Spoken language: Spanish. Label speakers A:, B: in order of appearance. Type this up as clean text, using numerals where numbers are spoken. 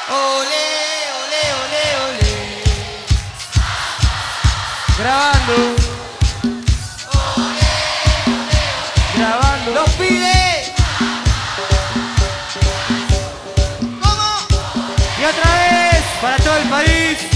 A: Olé, olé, olé, olé.
B: Grabando.
A: Olé, olé.
B: Grabando.
A: Los pibes. ¿Cómo?
B: Y otra vez para todo el país.